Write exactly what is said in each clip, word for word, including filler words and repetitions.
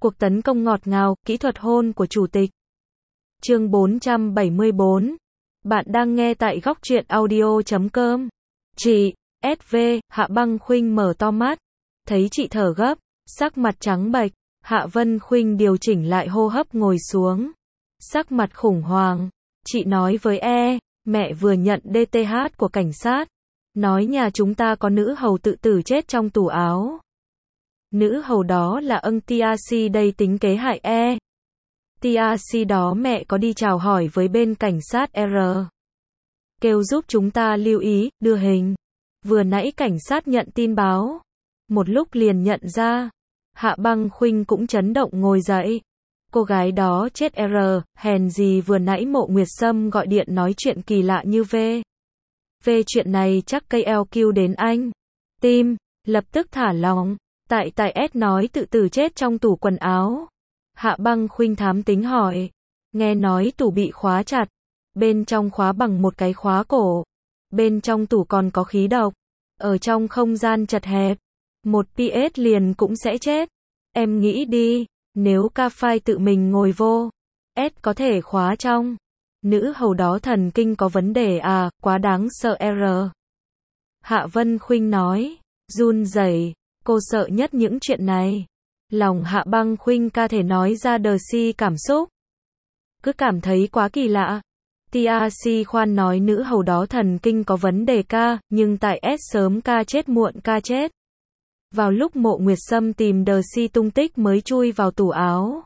Cuộc tấn công ngọt ngào, kỹ thuật hôn của chủ tịch. Chương bốn trăm bảy mươi bốn. Bạn đang nghe tại góc truyện audio chấm com. Chị, ét vê, Hạ Băng Khuynh mở to mắt. Thấy chị thở gấp, sắc mặt trắng bệch, Hạ Vân Khuynh điều chỉnh lại hô hấp ngồi xuống. Sắc mặt khủng hoảng, chị nói với E, mẹ vừa nhận đê tê hát của cảnh sát. Nói nhà chúng ta có nữ hầu tự tử chết trong tủ áo. Nữ hầu đó là ân Tia Si đây tính kế hại E. Tia Si đó mẹ có đi chào hỏi với bên cảnh sát R. Kêu giúp chúng ta lưu ý, đưa hình. Vừa nãy cảnh sát nhận tin báo. Một lúc liền nhận ra. Hạ Băng Khuynh cũng chấn động ngồi dậy. Cô gái đó chết R, hèn gì vừa nãy Mộ Nguyệt Sâm gọi điện nói chuyện kỳ lạ như V. Về chuyện này chắc cây eo kêu đến anh. Tim, lập tức thả lỏng. Tại tại S nói tự tử chết trong tủ quần áo. Hạ Băng Khuynh thám tính hỏi. Nghe nói tủ bị khóa chặt. Bên trong khóa bằng một cái khóa cổ. Bên trong tủ còn có khí độc. Ở trong không gian chật hẹp. Một pê ét liền cũng sẽ chết. Em nghĩ đi, nếu ca phai tự mình ngồi vô. S có thể khóa trong. Nữ hầu đó thần kinh có vấn đề à, quá đáng sợ R. Hạ Vân Khuynh nói. Run rẩy. Cô sợ nhất những chuyện này. Lòng Hạ Băng Khuynh ca thể nói ra đờ si cảm xúc. Cứ cảm thấy quá kỳ lạ. Tia Si khoan nói nữ hầu đó thần kinh có vấn đề ca, nhưng tại S sớm ca chết muộn ca chết. Vào lúc Mộ Nguyệt Sâm tìm đờ si tung tích mới chui vào tủ áo.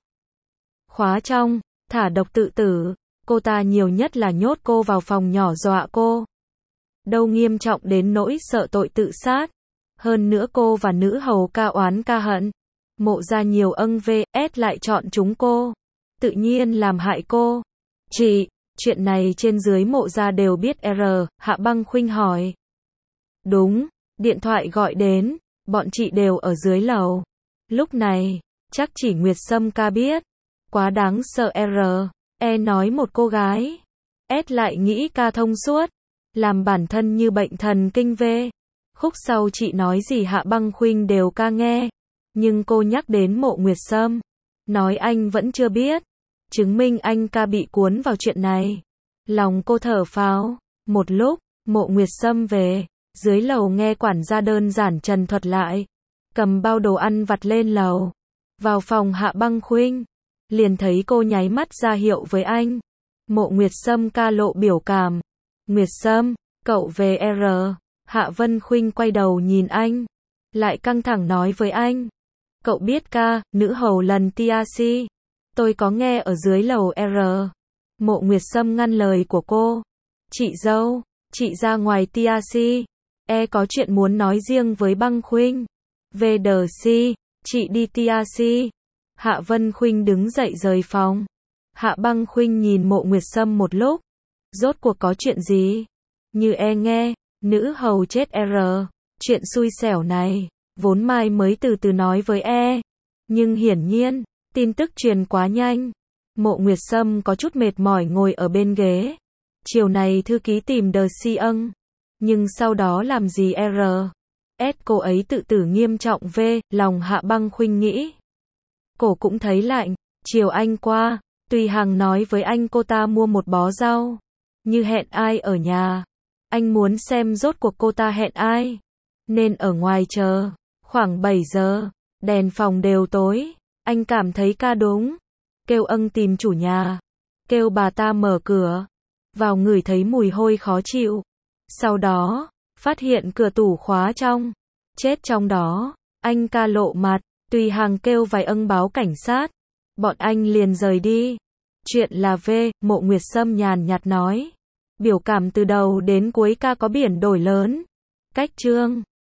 Khóa trong, thả độc tự tử. Cô ta nhiều nhất là nhốt cô vào phòng nhỏ dọa cô. Đâu nghiêm trọng đến nỗi sợ tội tự sát. Hơn nữa cô và nữ hầu ca oán ca hận. Mộ ra nhiều ân vê ét lại chọn chúng cô. Tự nhiên làm hại cô. Chị, chuyện này trên dưới mộ ra đều biết R, Hạ Băng Khuynh hỏi. Đúng, điện thoại gọi đến, bọn chị đều ở dưới lầu. Lúc này, chắc chỉ Nguyệt Sâm ca biết. Quá đáng sợ R, E nói một cô gái. S lại nghĩ ca thông suốt. Làm bản thân như bệnh thần kinh V. Khúc sau chị nói gì Hạ Băng Khuynh đều ca nghe. Nhưng cô nhắc đến Mộ Nguyệt Sâm. Nói anh vẫn chưa biết. Chứng minh anh ca bị cuốn vào chuyện này. Lòng cô thở phào. Một lúc, Mộ Nguyệt Sâm về. Dưới lầu nghe quản gia đơn giản trần thuật lại. Cầm bao đồ ăn vặt lên lầu. Vào phòng Hạ Băng Khuynh. Liền thấy cô nháy mắt ra hiệu với anh. Mộ Nguyệt Sâm ca lộ biểu cảm. Nguyệt Sâm, cậu về R. Hạ Vân Khuynh quay đầu nhìn anh. Lại căng thẳng nói với anh. Cậu biết ca, nữ hầu lần Tia Si. Tôi có nghe ở dưới lầu R. Mộ Nguyệt Sâm ngăn lời của cô. Chị dâu, chị ra ngoài Tia Si. E có chuyện muốn nói riêng với Băng Khuynh. Về đờ si, chị đi Tia Si. Hạ Vân Khuynh đứng dậy rời phòng. Hạ Băng Khuynh nhìn Mộ Nguyệt Sâm một lúc. Rốt cuộc có chuyện gì? Như E nghe, nữ hầu chết R. Chuyện xui xẻo này, vốn mai mới từ từ nói với E. Nhưng hiển nhiên, tin tức truyền quá nhanh. Mộ Nguyệt Sâm có chút mệt mỏi ngồi ở bên ghế. Chiều này thư ký tìm đờ si ân. Nhưng sau đó làm gì R. S cô ấy tự tử nghiêm trọng V. Lòng Hạ Băng Khuynh nghĩ. Cổ cũng thấy lạnh. Chiều anh qua, Tùy Hằng nói với anh cô ta mua một bó rau. Như hẹn ai ở nhà. Anh muốn xem rốt cuộc cô ta hẹn ai. Nên ở ngoài chờ. Khoảng bảy giờ. Đèn phòng đều tối. Anh cảm thấy ca đúng. Kêu ân tìm chủ nhà. Kêu bà ta mở cửa. Vào ngửi thấy mùi hôi khó chịu. Sau đó, phát hiện cửa tủ khóa trong. Chết trong đó. Anh ca lộ mặt. Tùy Hằng kêu vài ân báo cảnh sát. Bọn anh liền rời đi. Chuyện là V. Mộ Nguyệt Sâm nhàn nhạt nói. Biểu cảm từ đầu đến cuối ca có biển đổi lớn. Cách chương